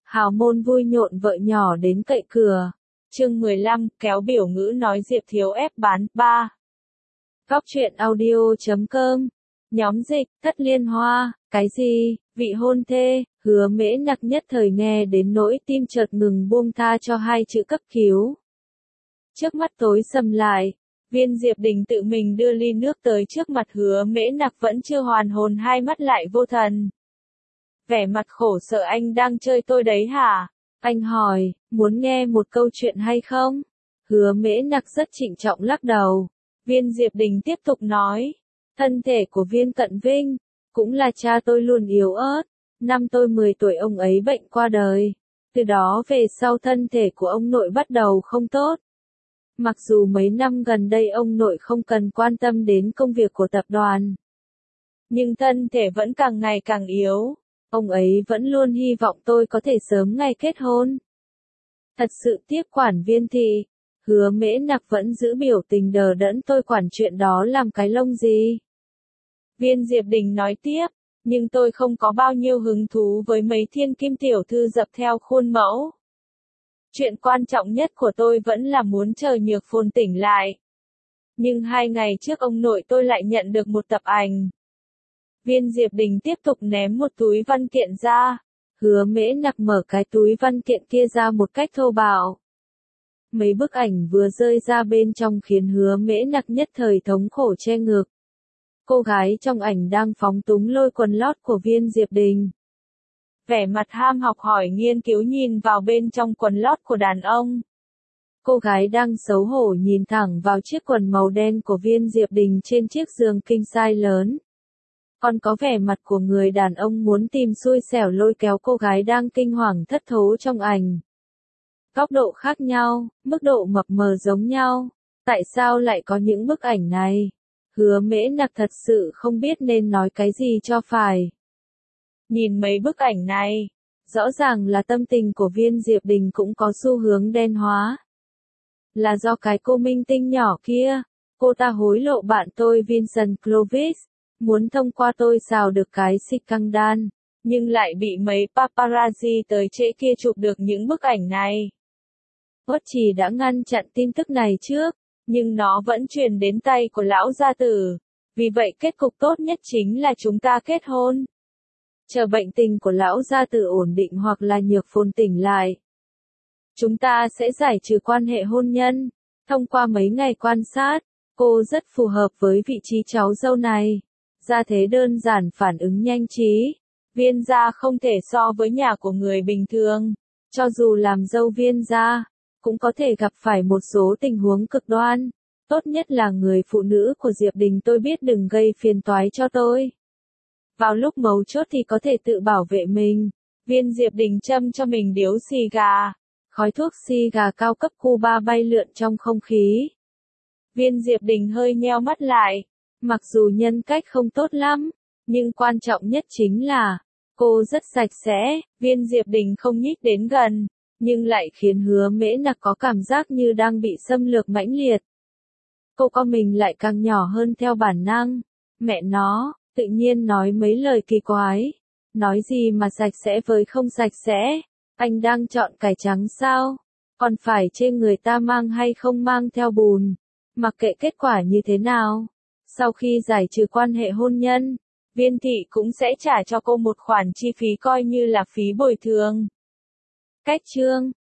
Hào môn vui nhộn vợ nhỏ đến cậy cửa. Chương 15, kéo biểu ngữ nói Diệp Thiếu ép bán, 3. Góc truyện audio.com. Nhóm dịch, Thất Liên Hoa, cái gì, vị hôn thê, Hứa Mễ Nặc nhất thời nghe đến nỗi tim chợt ngừng buông tha cho hai chữ cấp cứu. Trước mắt tối sầm lại, Viên Diệp Đình tự mình đưa ly nước tới trước mặt Hứa Mễ Nặc vẫn chưa hoàn hồn, hai mắt lại vô thần. Vẻ mặt khổ sở, anh đang chơi tôi đấy hả? Anh hỏi, muốn nghe một câu chuyện hay không? Hứa Mễ Nặc rất trịnh trọng lắc đầu. Viên Diệp Đình tiếp tục nói, thân thể của Viên Cận Vinh, cũng là cha tôi luôn yếu ớt. Năm tôi 10 tuổi ông ấy bệnh qua đời. Từ đó về sau thân thể của ông nội bắt đầu không tốt. Mặc dù mấy năm gần đây ông nội không cần quan tâm đến công việc của tập đoàn, nhưng thân thể vẫn càng ngày càng yếu. Ông ấy vẫn luôn hy vọng tôi có thể sớm ngày kết hôn. Thật sự tiếp quản Viên thị, Hứa Mễ Nặc vẫn giữ biểu tình đờ đẫn, tôi quản chuyện đó làm cái lông gì? Viên Diệp Đình nói tiếp, nhưng tôi không có bao nhiêu hứng thú với mấy thiên kim tiểu thư dập theo khuôn mẫu. Chuyện quan trọng nhất của tôi vẫn là muốn chờ Nhược Phồn tỉnh lại. Nhưng 2 ngày trước ông nội tôi lại nhận được một tập ảnh. Viên Diệp Đình tiếp tục ném một túi văn kiện ra. Hứa Mễ Nặc mở cái túi văn kiện kia ra một cách thô bạo. Mấy bức ảnh vừa rơi ra bên trong khiến Hứa Mễ Nặc nhất thời thống khổ che ngực. Cô gái trong ảnh đang phóng túng lôi quần lót của Viên Diệp Đình. Vẻ mặt ham học hỏi nghiên cứu nhìn vào bên trong quần lót của đàn ông. Cô gái đang xấu hổ nhìn thẳng vào chiếc quần màu đen của Viên Diệp Đình trên chiếc giường king size lớn. Còn có vẻ mặt của người đàn ông muốn tìm xui xẻo lôi kéo cô gái đang kinh hoàng thất thố trong ảnh. Góc độ khác nhau, mức độ mập mờ giống nhau. Tại sao lại có những bức ảnh này? Hứa Mễ Nặc thật sự không biết nên nói cái gì cho phải. Nhìn mấy bức ảnh này, rõ ràng là tâm tình của Viên Diệp Đình cũng có xu hướng đen hóa. Là do cái cô minh tinh nhỏ kia, cô ta hối lộ bạn tôi Vincent Clovis, muốn thông qua tôi xào được cái scandal, nhưng lại bị mấy paparazzi tới trễ kia chụp được những bức ảnh này. Uất Trì đã ngăn chặn tin tức này trước, nhưng nó vẫn truyền đến tay của lão gia tử. Vì vậy kết cục tốt nhất chính là chúng ta kết hôn. Chờ bệnh tình của lão gia tử ổn định hoặc là Nhược Phồn tỉnh lại, chúng ta sẽ giải trừ quan hệ hôn nhân. Thông qua mấy ngày quan sát, cô rất phù hợp với vị trí cháu dâu này. Gia thế đơn giản, phản ứng nhanh trí. Viên gia không thể so với nhà của người bình thường. Cho dù làm dâu Viên gia, cũng có thể gặp phải một số tình huống cực đoan. Tốt nhất là người phụ nữ của Diệp Đình tôi biết đừng gây phiền toái cho tôi. Vào lúc mấu chốt thì có thể tự bảo vệ mình. Viên Diệp Đình châm cho mình điếu xì gà. Khói thuốc xì gà cao cấp Cuba bay lượn trong không khí. Viên Diệp Đình hơi nheo mắt lại. Mặc dù nhân cách không tốt lắm, nhưng quan trọng nhất chính là cô rất sạch sẽ. Viên Diệp Đình không nhích đến gần, nhưng lại khiến Hứa Mễ Nặc có cảm giác như đang bị xâm lược mãnh liệt. Cô co mình lại càng nhỏ hơn theo bản năng. Mẹ nó, tự nhiên nói mấy lời kỳ quái. Nói gì mà sạch sẽ với không sạch sẽ? Anh đang chọn cải trắng sao? Còn phải chê người ta mang hay không mang theo bùn. Mặc kệ kết quả như thế nào. Sau khi giải trừ quan hệ hôn nhân, Viên thị cũng sẽ trả cho cô một khoản chi phí coi như là phí bồi thường. Cách chương